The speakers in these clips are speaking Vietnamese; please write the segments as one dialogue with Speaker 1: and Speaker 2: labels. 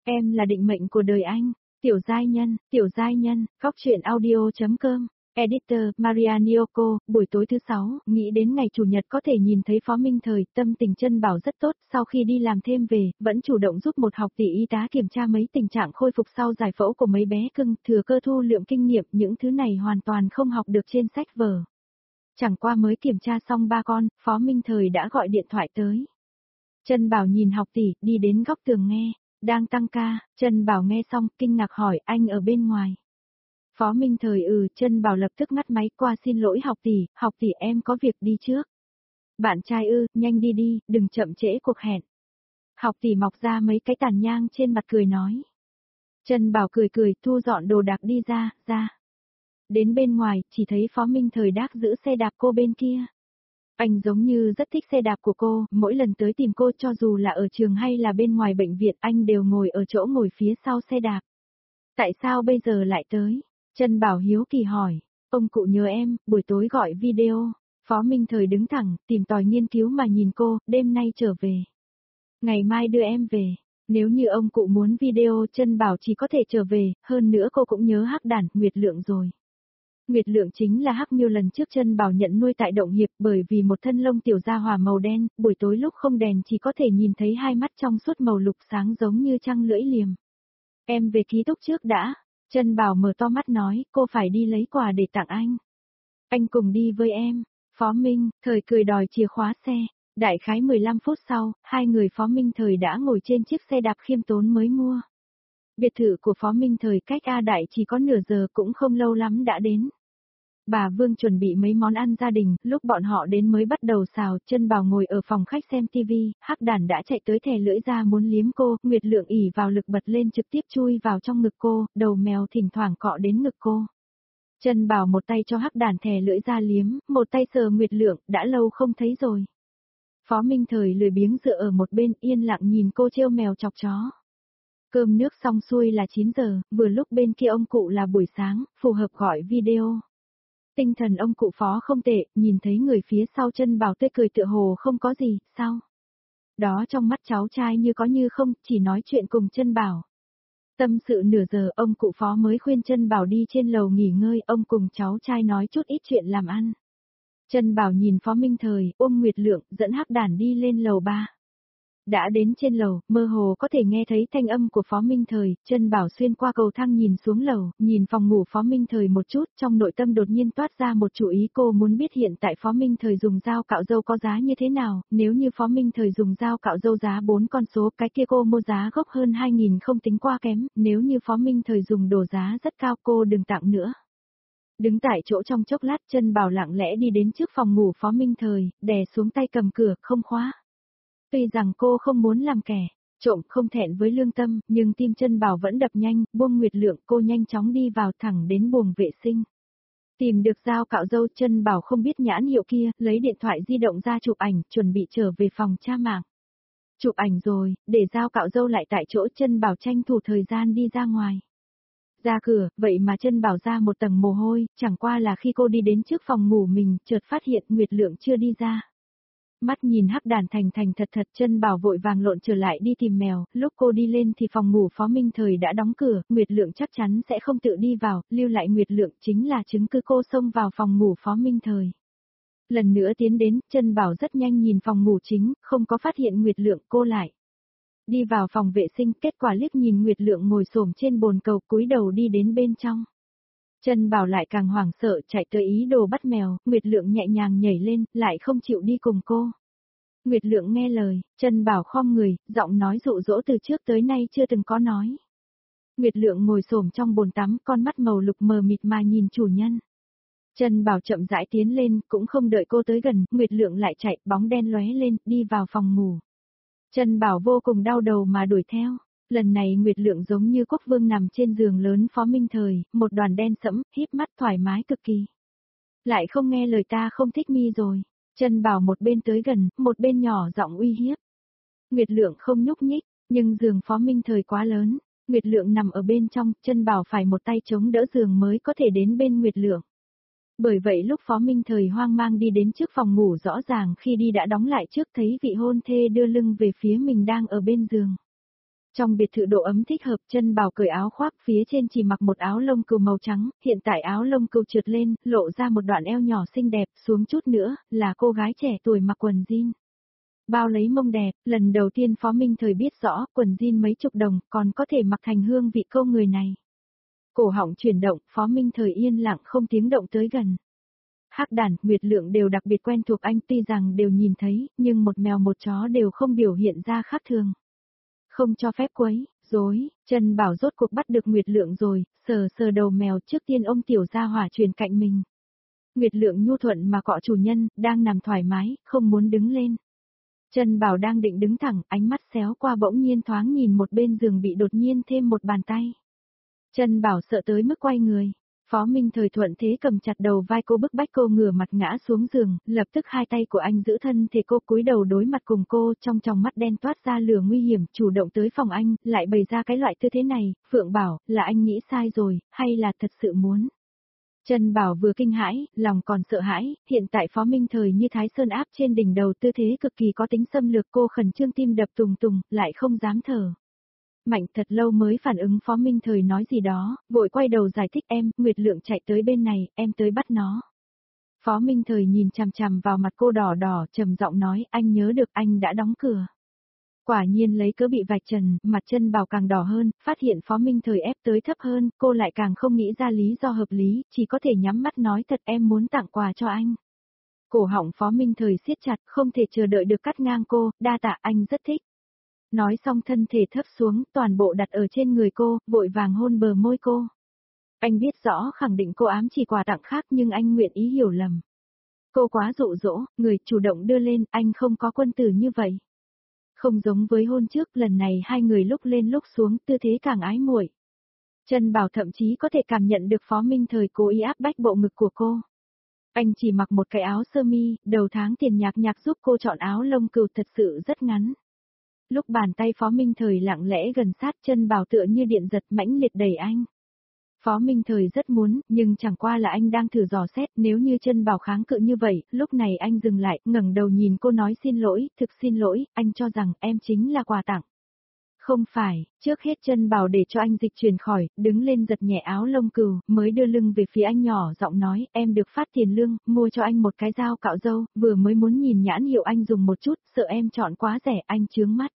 Speaker 1: Em là định mệnh của đời anh. Tiểu giai nhân, góc truyện audio.com. Editor, Maria Nyoko, buổi tối thứ 6, nghĩ đến ngày Chủ nhật có thể nhìn thấy Phó Minh Thời, tâm tình Chân Bảo rất tốt, sau khi đi làm thêm về, vẫn chủ động giúp một học tỷ y tá kiểm tra mấy tình trạng khôi phục sau giải phẫu của mấy bé cưng, thừa cơ thu lượm kinh nghiệm, những thứ này hoàn toàn không học được trên sách vở. Chẳng qua mới kiểm tra xong 3 con, Phó Minh Thời đã gọi điện thoại tới. Chân Bảo nhìn học tỷ, đi đến góc tường nghe, đang tăng ca, Chân Bảo nghe xong, kinh ngạc hỏi, anh ở bên ngoài. Phó Minh Thời Chân Bảo lập tức ngắt máy qua xin lỗi học tỷ em có việc đi trước. Bạn trai nhanh đi đi, đừng chậm trễ cuộc hẹn. Học tỷ mọc ra mấy cái tàn nhang trên mặt cười nói. Chân Bảo cười thu dọn đồ đạc đi ra. Đến bên ngoài, chỉ thấy Phó Minh Thời đác giữ xe đạp cô bên kia. Anh giống như rất thích xe đạp của cô, mỗi lần tới tìm cô cho dù là ở trường hay là bên ngoài bệnh viện anh đều ngồi ở chỗ ngồi phía sau xe đạp. Tại sao bây giờ lại tới? Chân Bảo hiếu kỳ hỏi, ông cụ nhớ em, buổi tối gọi video. Phó Minh Thời đứng thẳng, tìm tòi nghiên cứu mà nhìn cô, đêm nay trở về. Ngày mai đưa em về. Nếu như ông cụ muốn video, Chân Bảo chỉ có thể trở về, hơn nữa cô cũng nhớ Hắc Đản, Nguyệt Lượng rồi. Nguyệt Lượng chính là Hắc Miêu lần trước Chân Bảo nhận nuôi tại Động Hiệp, bởi vì một thân lông tiểu gia hỏa màu đen, buổi tối lúc không đèn chỉ có thể nhìn thấy hai mắt trong suốt màu lục sáng giống như trăng lưỡi liềm. Em về ký túc trước đã. Chân Bảo mở to mắt nói, cô phải đi lấy quà để tặng anh. Anh cùng đi với em. Phó Minh Thời cười đòi chìa khóa xe. Đại khái 15 phút sau, hai người Phó Minh Thời đã ngồi trên chiếc xe đạp khiêm tốn mới mua. Biệt thự của Phó Minh Thời cách A Đại chỉ có nửa giờ cũng không lâu lắm đã đến. Bà Vương chuẩn bị mấy món ăn gia đình, lúc bọn họ đến mới bắt đầu xào, Chân Bảo ngồi ở phòng khách xem tivi, Hắc Đản đã chạy tới thè lưỡi ra muốn liếm cô, Nguyệt Lượng ỉ vào lực bật lên trực tiếp chui vào trong ngực cô, đầu mèo thỉnh thoảng cọ đến ngực cô. Chân Bảo một tay cho Hắc Đản thè lưỡi ra liếm, một tay sờ Nguyệt Lượng, đã lâu không thấy rồi. Phó Minh Thời lười biếng dựa ở một bên yên lặng nhìn cô trêu mèo chọc chó. Cơm nước xong xuôi là 9 giờ, vừa lúc bên kia ông cụ là buổi sáng, phù hợp gọi video. Tinh thần ông cụ Phó không tệ, nhìn thấy người phía sau Chân Bảo tươi cười tựa hồ không có gì, sao? Đó trong mắt cháu trai như có như không, chỉ nói chuyện cùng Chân Bảo. Tâm sự nửa giờ, ông cụ Phó mới khuyên Chân Bảo đi trên lầu nghỉ ngơi, ông cùng cháu trai nói chút ít chuyện làm ăn. Chân Bảo nhìn Phó Minh Thời, ôm Nguyệt Lượng, dẫn Hắc Đản đi lên lầu 3. Đã đến trên lầu, mơ hồ có thể nghe thấy thanh âm của Phó Minh Thời, Chân Bảo xuyên qua cầu thang nhìn xuống lầu, nhìn phòng ngủ Phó Minh Thời một chút, trong nội tâm đột nhiên toát ra một chủ ý, cô muốn biết hiện tại Phó Minh Thời dùng dao cạo râu có giá như thế nào, nếu như Phó Minh Thời dùng dao cạo râu giá 4 con số, cái kia cô mua giá gốc hơn 2.000 không tính qua kém, nếu như Phó Minh Thời dùng đồ giá rất cao cô đừng tặng nữa. Đứng tại chỗ trong chốc lát, Chân Bảo lặng lẽ đi đến trước phòng ngủ Phó Minh Thời, đè xuống tay cầm cửa, không khóa. Tuy rằng cô không muốn làm kẻ trộm không thẹn với lương tâm, nhưng tim Chân Bảo vẫn đập nhanh, buông Nguyệt Lượng, cô nhanh chóng đi vào thẳng đến buồng vệ sinh. Tìm được dao cạo râu, Chân Bảo không biết nhãn hiệu kia, lấy điện thoại di động ra chụp ảnh, chuẩn bị trở về phòng tra mạng. Chụp ảnh rồi, để dao cạo râu lại tại chỗ, Chân Bảo tranh thủ thời gian đi ra ngoài. Ra cửa, vậy mà Chân Bảo ra một tầng mồ hôi, chẳng qua là khi cô đi đến trước phòng ngủ mình, chợt phát hiện Nguyệt Lượng chưa đi ra. Mắt nhìn Hắc Đản thành thật, Chân Bảo vội vàng lộn trở lại đi tìm mèo, lúc cô đi lên thì phòng ngủ Phó Minh Thời đã đóng cửa, Nguyệt Lượng chắc chắn sẽ không tự đi vào, lưu lại Nguyệt Lượng chính là chứng cứ cô xông vào phòng ngủ Phó Minh Thời. Lần nữa tiến đến, Chân Bảo rất nhanh nhìn phòng ngủ chính, không có phát hiện Nguyệt Lượng, cô lại đi vào phòng vệ sinh, kết quả liếc nhìn Nguyệt Lượng ngồi xổm trên bồn cầu cúi đầu đi đến bên trong. Chân Bảo lại càng hoảng sợ chạy tới ý đồ bắt mèo, Nguyệt Lượng nhẹ nhàng nhảy lên, lại không chịu đi cùng cô. Nguyệt Lượng nghe lời, Chân Bảo khom người, giọng nói dụ dỗ từ trước tới nay chưa từng có nói. Nguyệt Lượng ngồi xổm trong bồn tắm, con mắt màu lục mờ mịt mà nhìn chủ nhân. Chân Bảo chậm rãi tiến lên, cũng không đợi cô tới gần, Nguyệt Lượng lại chạy, bóng đen lóe lên, đi vào phòng ngủ. Chân Bảo vô cùng đau đầu mà đuổi theo. Lần này Nguyệt Lượng giống như quốc vương nằm trên giường lớn Phó Minh Thời, một đoàn đen sẫm, híp mắt thoải mái cực kỳ. Lại không nghe lời ta không thích mi rồi. Chân Bảo một bên tới gần, một bên nhỏ giọng uy hiếp. Nguyệt Lượng không nhúc nhích, nhưng giường Phó Minh Thời quá lớn. Nguyệt Lượng nằm ở bên trong, Chân Bảo phải một tay chống đỡ giường mới có thể đến bên Nguyệt Lượng. Bởi vậy lúc Phó Minh Thời hoang mang đi đến trước phòng ngủ rõ ràng khi đi đã đóng lại trước thấy vị hôn thê đưa lưng về phía mình đang ở bên giường. Trong biệt thự độ ấm thích hợp, Chân Bảo cởi áo khoác, phía trên chỉ mặc một áo lông cừu màu trắng, hiện tại áo lông cừu trượt lên, lộ ra một đoạn eo nhỏ xinh đẹp, xuống chút nữa, là cô gái trẻ tuổi mặc quần jean. Bao lấy mông đẹp, lần đầu tiên Phó Minh Thời biết rõ, quần jean mấy chục đồng, còn có thể mặc thành hương vị câu người này. Cổ họng chuyển động, Phó Minh Thời yên lặng không tiếng động tới gần. Hắc Đản, Nguyệt Lượng đều đặc biệt quen thuộc anh, tuy rằng đều nhìn thấy, nhưng một mèo một chó đều không biểu hiện ra khác thường. Không cho phép quấy, rối, Chân Bảo rốt cuộc bắt được Nguyệt Lượng rồi, sờ sờ đầu mèo, trước tiên ông tiểu gia hỏa truyền cạnh mình. Nguyệt Lượng nhu thuận mà cọ chủ nhân, đang nằm thoải mái, không muốn đứng lên. Chân Bảo đang định đứng thẳng, ánh mắt xéo qua bỗng nhiên thoáng nhìn một bên giường bị đột nhiên thêm một bàn tay. Chân Bảo sợ tới mức quay người. Phó Minh Thời thuận thế cầm chặt đầu vai cô, bức bách cô ngửa mặt ngã xuống giường, lập tức hai tay của anh giữ thân thể cô, cúi đầu đối mặt cùng cô, trong tròng mắt đen toát ra lửa nguy hiểm, chủ động tới phòng anh, lại bày ra cái loại tư thế này. Phượng bảo, là anh nghĩ sai rồi, hay là thật sự muốn? Chân Bảo vừa kinh hãi, lòng còn sợ hãi, hiện tại Phó Minh Thời như Thái Sơn áp trên đỉnh đầu, tư thế cực kỳ có tính xâm lược, cô khẩn trương tim đập tùng tùng, lại không dám thở. Mạnh thật lâu mới phản ứng Phó Minh Thời nói gì đó, vội quay đầu giải thích em, Nguyệt Lượng chạy tới bên này, em tới bắt nó. Phó Minh Thời nhìn chằm chằm vào mặt cô đỏ đỏ, trầm giọng nói, anh nhớ được anh đã đóng cửa. Quả nhiên lấy cớ bị vạch trần, mặt Chân Bảo càng đỏ hơn, phát hiện Phó Minh Thời ép tới thấp hơn, cô lại càng không nghĩ ra lý do hợp lý, chỉ có thể nhắm mắt nói thật em muốn tặng quà cho anh. Cổ họng Phó Minh Thời siết chặt, không thể chờ đợi được cắt ngang cô, đa tạ anh rất thích. Nói xong thân thể thấp xuống, toàn bộ đặt ở trên người cô, vội vàng hôn bờ môi cô. Anh biết rõ khẳng định cô ám chỉ quà tặng khác nhưng anh nguyện ý hiểu lầm. Cô quá dụ dỗ, người chủ động đưa lên, anh không có quân tử như vậy. Không giống với hôn trước, lần này hai người lúc lên lúc xuống, tư thế càng ái muội. Chân Bảo thậm chí có thể cảm nhận được Phó Minh Thời cố ý áp bách bộ ngực của cô. Anh chỉ mặc một cái áo sơ mi, đầu tháng tiền nhạc nhạc giúp cô chọn áo lông cừu thật sự rất ngắn. Lúc bàn tay Phó Minh Thời lặng lẽ gần sát, Chân Bảo tựa như điện giật mãnh liệt đẩy anh. Phó Minh Thời rất muốn, nhưng chẳng qua là anh đang thử dò xét, nếu như Chân Bảo kháng cự như vậy, lúc này anh dừng lại, ngẩng đầu nhìn cô nói xin lỗi, thực xin lỗi, anh cho rằng em chính là quà tặng. Không phải, trước hết Chân Bảo để cho anh dịch chuyển khỏi, đứng lên giật nhẹ áo lông cừu, mới đưa lưng về phía anh nhỏ giọng nói, em được phát tiền lương, mua cho anh một cái dao cạo râu, vừa mới muốn nhìn nhãn hiệu anh dùng một chút, sợ em chọn quá rẻ, anh chướng mắt.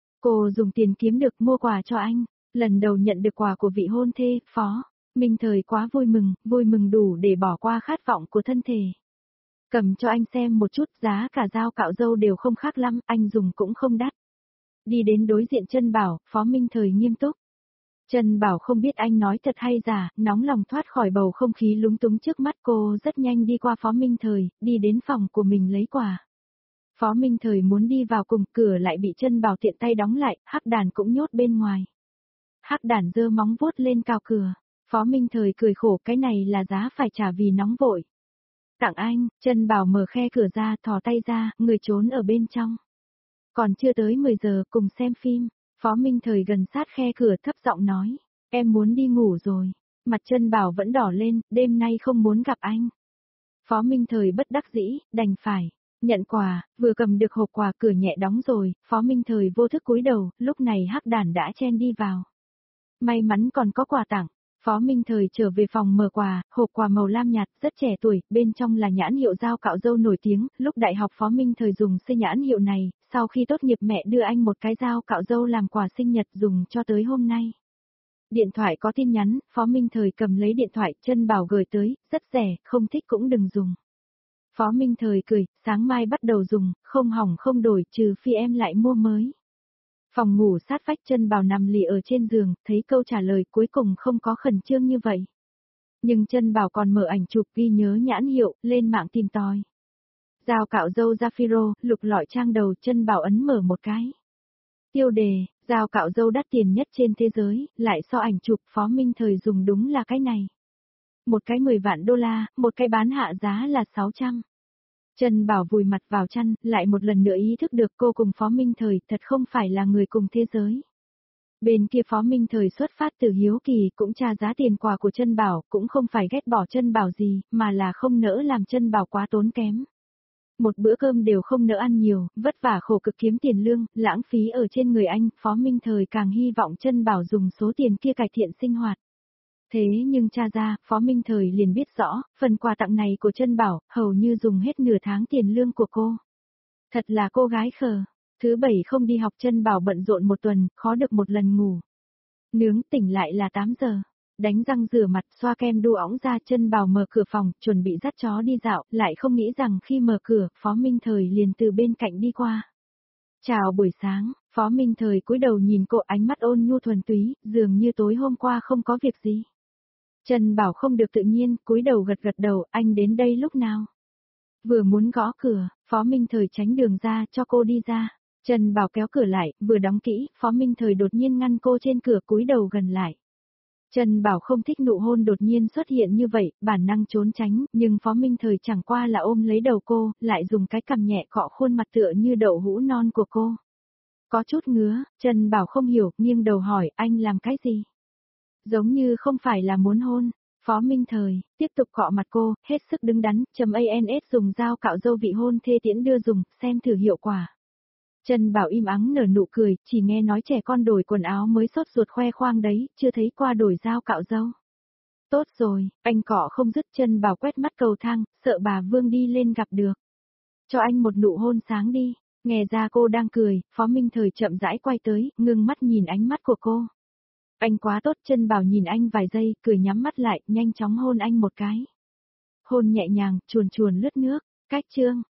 Speaker 1: Cô dùng tiền kiếm được mua quà cho anh, lần đầu nhận được quà của vị hôn thê, Phó Minh Thời quá vui mừng đủ để bỏ qua khát vọng của thân thể. Cầm cho anh xem một chút, giá cả dao cạo râu đều không khác lắm, anh dùng cũng không đắt. Đi đến đối diện Chân Bảo, Phó Minh Thời nghiêm túc. Chân Bảo không biết anh nói thật hay giả, nóng lòng thoát khỏi bầu không khí lúng túng trước mắt cô, rất nhanh đi qua Phó Minh Thời, đi đến phòng của mình lấy quà. Phó Minh Thời muốn đi vào cùng, cửa lại bị Chân Bảo tiện tay đóng lại, Hắc Đản cũng nhốt bên ngoài. Hắc Đản giơ móng vuốt lên cào cửa. Phó Minh Thời cười khổ, cái này là giá phải trả vì nóng vội. Tặng anh, Chân Bảo mở khe cửa ra, thò tay ra, người trốn ở bên trong. Còn chưa tới 10 giờ, cùng xem phim. Phó Minh Thời gần sát khe cửa thấp giọng nói, em muốn đi ngủ rồi. Mặt Chân Bảo vẫn đỏ lên, đêm nay không muốn gặp anh. Phó Minh Thời bất đắc dĩ, đành phải. Nhận quà, vừa cầm được hộp quà, cửa nhẹ đóng rồi, Phó Minh Thời vô thức cúi đầu, lúc này Hắc Đản đã chen đi vào. May mắn còn có quà tặng. Phó Minh Thời trở về phòng mở quà, hộp quà màu lam nhạt, rất trẻ tuổi, bên trong là nhãn hiệu dao cạo râu nổi tiếng, lúc đại học Phó Minh Thời dùng xây nhãn hiệu này, sau khi tốt nghiệp mẹ đưa anh một cái dao cạo râu làm quà sinh nhật dùng cho tới hôm nay. Điện thoại có tin nhắn, Phó Minh Thời cầm lấy điện thoại, Chân Bảo gửi tới, rất rẻ, không thích cũng đừng dùng. Phó Minh Thời cười, sáng mai bắt đầu dùng, không hỏng không đổi, trừ phi em lại mua mới. Phòng ngủ sát vách, Chân Bảo nằm lì ở trên giường, thấy câu trả lời cuối cùng không có khẩn trương như vậy. Nhưng Chân Bảo còn mở ảnh chụp ghi nhớ nhãn hiệu, lên mạng tìm tòi. Dao cạo râu Zafiro, lục lọi trang đầu, Chân Bảo ấn mở một cái. Tiêu đề, dao cạo râu đắt tiền nhất trên thế giới, lại so ảnh chụp Phó Minh Thời dùng đúng là cái này. Một cái 10 vạn đô la, một cái bán hạ giá là 600. Chân Bảo vùi mặt vào chăn, lại một lần nữa ý thức được cô cùng Phó Minh Thời thật không phải là người cùng thế giới. Bên kia Phó Minh Thời xuất phát từ hiếu kỳ cũng tra giá tiền quà của Chân Bảo, cũng không phải ghét bỏ Chân Bảo gì, mà là không nỡ làm Chân Bảo quá tốn kém. một bữa cơm đều không nỡ ăn nhiều, vất vả khổ cực kiếm tiền lương, lãng phí ở trên người anh, Phó Minh Thời càng hy vọng Trân Bảo dùng số tiền kia cải thiện sinh hoạt. Thế nhưng tra ra, Phó Minh Thời liền biết rõ, phần quà tặng này của Trân Bảo, hầu như dùng hết nửa tháng tiền lương của cô. Thật là cô gái khờ. Thứ bảy không đi học Trân Bảo bận rộn một tuần, khó được một lần ngủ. Nướng tỉnh lại là 8 giờ. Đánh răng rửa mặt, xoa kem đu óng ra, Trân Bảo mở cửa phòng, chuẩn bị dắt chó đi dạo, lại không nghĩ rằng khi mở cửa, Phó Minh Thời liền từ bên cạnh đi qua. Chào buổi sáng, Phó Minh Thời cúi đầu nhìn cô, ánh mắt ôn nhu thuần túy, dường như tối hôm qua không có việc gì. Trân Bảo không được tự nhiên, cúi đầu gật gật đầu, anh đến đây lúc nào? Vừa muốn gõ cửa, Phó Minh Thời tránh đường ra cho cô đi ra. Trân Bảo kéo cửa lại, vừa đóng kỹ, Phó Minh Thời đột nhiên ngăn cô trên cửa, cúi đầu gần lại. Trân Bảo không thích nụ hôn đột nhiên xuất hiện như vậy, bản năng trốn tránh, nhưng Phó Minh Thời chẳng qua là ôm lấy đầu cô, lại dùng cái cằm nhẹ cọ khuôn mặt tựa như đậu hũ non của cô. Có chút ngứa, Trân Bảo không hiểu, nghiêng đầu hỏi, anh làm cái gì? Giống như không phải là muốn hôn. Phó Minh Thời, tiếp tục cọ mặt cô, hết sức đứng đắn, ANS dùng dao cạo râu vị hôn thê tiễn đưa dùng, xem thử hiệu quả. Trân Bảo im ắng nở nụ cười, chỉ nghe nói trẻ con đổi quần áo mới sốt ruột khoe khoang đấy, chưa thấy qua đổi dao cạo râu. Tốt rồi, anh cọ không dứt. Trân Bảo quét mắt cầu thang, sợ bà Vương đi lên gặp được. Cho anh một nụ hôn sáng đi. Nghe ra cô đang cười, Phó Minh Thời chậm rãi quay tới, ngưng mắt nhìn ánh mắt của cô. Anh quá tốt. Trân Bảo nhìn anh vài giây, cười nhắm mắt lại, nhanh chóng hôn anh một cái. Hôn nhẹ nhàng, chuồn chuồn lướt nước, cách chương.